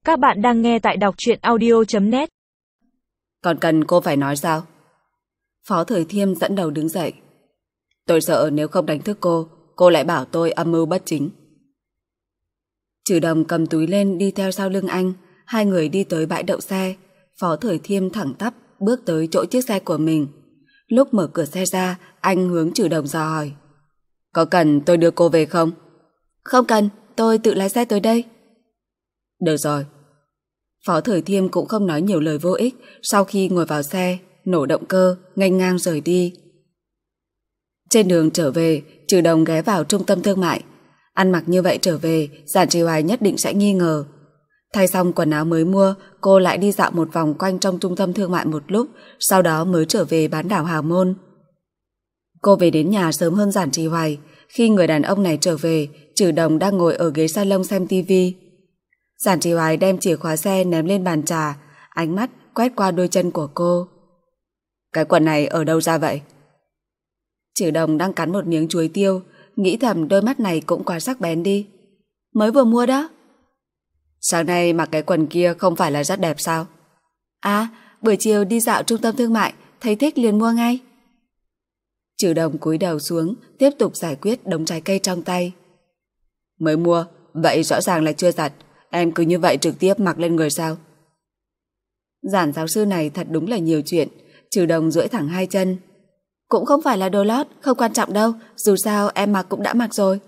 Các bạn đang nghe tại đọc truyện audio.net. Còn cần cô phải nói sao? Phó Thời Thiêm dẫn đầu đứng dậy. Tôi sợ nếu không đánh thức cô lại bảo tôi âm mưu bất chính. Trừ Đồng cầm túi lên đi theo sau lưng anh. Hai người đi tới bãi đậu xe. Phó Thời Thiêm thẳng tắp bước tới chỗ chiếc xe của mình. Lúc mở cửa xe ra, anh hướng Trừ Đồng dò hỏi: có cần tôi đưa cô về không? Không cần, tôi tự lái xe tới đây. Được rồi. Phó Thời Thiêm cũng không nói nhiều lời vô ích. Sau khi ngồi vào xe, nổ động cơ, nghênh ngang rời đi. Trên đường trở về, Trừ Đồng ghé vào trung tâm thương mại. Ăn mặc như vậy trở về, Giản Trì Hoài nhất định sẽ nghi ngờ. Thay xong quần áo mới mua, cô lại đi dạo một vòng quanh trong trung tâm thương mại một lúc, sau đó mới trở về bán đảo Hào Môn. Cô về đến nhà sớm hơn Giản Trì Hoài. Khi người đàn ông này trở về, Trừ Đồng đang ngồi ở ghế salon xem tivi. Giản Trì Hoài đem chìa khóa xe ném lên bàn trà, ánh mắt quét qua đôi chân của cô. Cái quần này ở đâu ra vậy? Trừ Đồng đang cắn một miếng chuối tiêu, nghĩ thầm đôi mắt này cũng quá sắc bén đi. Mới vừa mua đó. Sáng nay mặc cái quần kia không phải là rất đẹp sao? À, buổi chiều đi dạo trung tâm thương mại, thấy thích liền mua ngay. Trừ Đồng cúi đầu xuống, tiếp tục giải quyết đống trái cây trong tay. Mới mua, vậy rõ ràng là chưa giặt. Em cứ như vậy trực tiếp mặc lên người sao? Giản giáo sư này thật đúng là nhiều chuyện. Trừ Đồng duỗi thẳng hai chân. Cũng không phải là đồ lót, không quan trọng đâu. Dù sao em mặc cũng đã mặc rồi.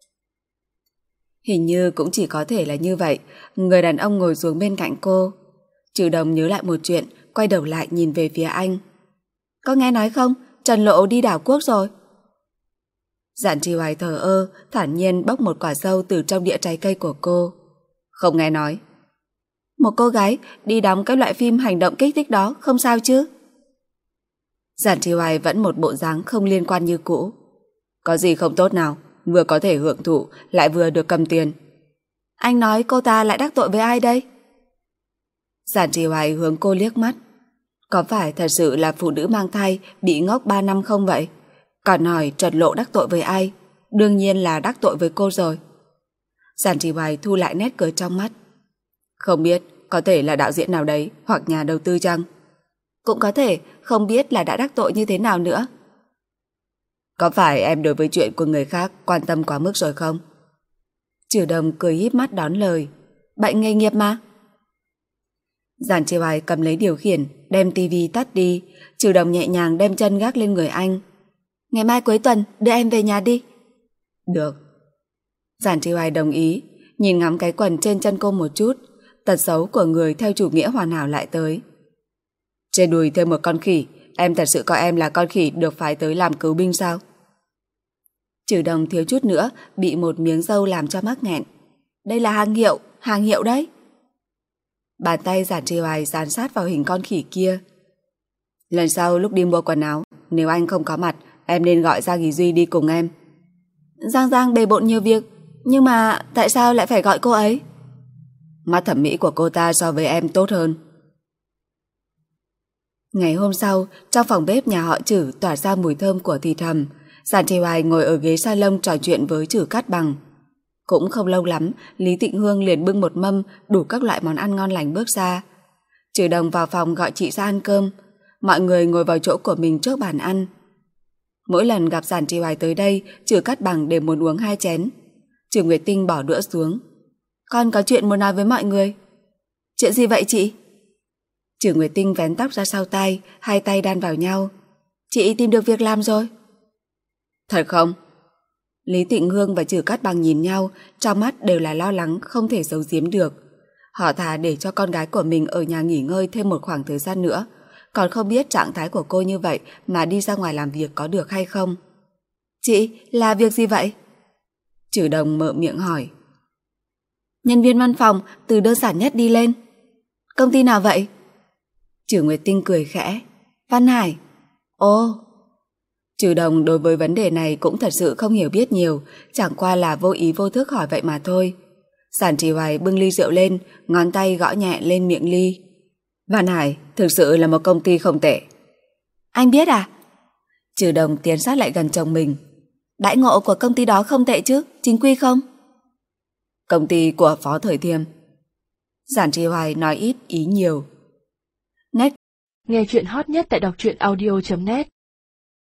Hình như cũng chỉ có thể là như vậy. Người đàn ông ngồi xuống bên cạnh cô. Trừ Đồng nhớ lại một chuyện, quay đầu lại nhìn về phía anh. Có nghe nói không? Trần Lộ đi đảo quốc rồi. Giản Trì Hoài thờ ơ, thản nhiên bóc một quả sâu từ trong đĩa trái cây của cô. Không nghe nói. Một cô gái đi đóng cái loại phim hành động kích thích đó, không sao chứ? Giản Trì Hoài vẫn một bộ dáng không liên quan như cũ. Có gì không tốt nào, vừa có thể hưởng thụ lại vừa được cầm tiền. Anh nói cô ta lại đắc tội với ai đây? Giản Trì Hoài hướng cô liếc mắt. Có phải thật sự là phụ nữ mang thai bị ngốc 3 năm không vậy? Còn hỏi Trần Lộ đắc tội với ai? Đương nhiên là đắc tội với cô rồi. Giản Trì Hoài thu lại nét cười trong mắt. Không biết, có thể là đạo diễn nào đấy hoặc nhà đầu tư chăng? Cũng có thể, không biết là đã đắc tội như thế nào nữa. Có phải em đối với chuyện của người khác quan tâm quá mức rồi không? Trừ Đồng cười híp mắt đón lời. Bệnh nghề nghiệp mà. Giản Trì Hoài cầm lấy điều khiển, đem tivi tắt đi. Trừ Đồng nhẹ nhàng đem chân gác lên người anh. Ngày mai cuối tuần đưa em về nhà đi. Được. Giản Trì Hoài đồng ý, nhìn ngắm cái quần trên chân cô một chút. Tật xấu của người theo chủ nghĩa hoàn hảo lại tới. Trên đùi thêm một con khỉ. Em thật sự coi em là con khỉ được phái tới làm cứu binh sao? Trừ Đồng thiếu chút nữa bị một miếng dâu làm cho mắc nghẹn. Đây là hàng hiệu đấy. Bàn tay Giản Trì Hoài dán sát vào hình con khỉ kia. Lần sau lúc đi mua quần áo, nếu anh không có mặt, em nên gọi Giang Ý Duy đi cùng em. Giang bề bộn nhiều việc, nhưng mà tại sao lại phải gọi cô ấy? Mắt thẩm mỹ của cô ta so với em tốt hơn. Ngày hôm sau, trong phòng bếp nhà họ Trử tỏa ra mùi thơm của thịt hầm. Giản Trì Hoài ngồi ở ghế salon trò chuyện với Trử Cát Bằng. Cũng không lâu lắm, Lý Tịnh Hương liền bưng một mâm đủ các loại món ăn ngon lành bước ra. Trừ Đồng vào phòng gọi chị ra ăn cơm. Mọi người ngồi vào chỗ của mình trước bàn ăn. Mỗi lần gặp Giản Trì Hoài tới đây, Trử Cát Bằng đều muốn uống 2 chén. Trử Nguyệt Tinh bỏ đũa xuống. Con có chuyện muốn nói với mọi người. Chuyện gì vậy chị? Trử Nguyệt Tinh vén tóc ra sau tai, hai tay đan vào nhau. Chị tìm được việc làm rồi. Thật không? Lý Tịnh Hương và Trử Cát Bằng nhìn nhau, trong mắt đều là lo lắng không thể giấu giếm được. Họ thà để cho con gái của mình ở nhà nghỉ ngơi thêm một khoảng thời gian nữa, còn không biết trạng thái của cô như vậy mà đi ra ngoài làm việc có được hay không. Chị, là việc gì vậy? Trử Đồng mở miệng hỏi. Nhân viên văn phòng từ đơn giản nhất đi lên. Công ty nào vậy? Trử Nguyệt Tinh cười khẽ. Văn Hải. Ồ. Trừ Đồng đối với vấn đề này cũng thật sự không hiểu biết nhiều, chẳng qua là vô ý vô thức hỏi vậy mà thôi. Giản Trì Hoài bưng ly rượu lên, ngón tay gõ nhẹ lên miệng ly. Văn Hải thực sự là một công ty không tệ. Anh biết à? Trừ Đồng tiến sát lại gần chồng mình. Đãi ngộ của công ty đó không tệ chứ, chính quy không? Công ty của Phó Thời Thiêm. Giản Trì Hoài nói ít ý nhiều. Nét Nghe chuyện hot nhất tại đọc truyện audio.net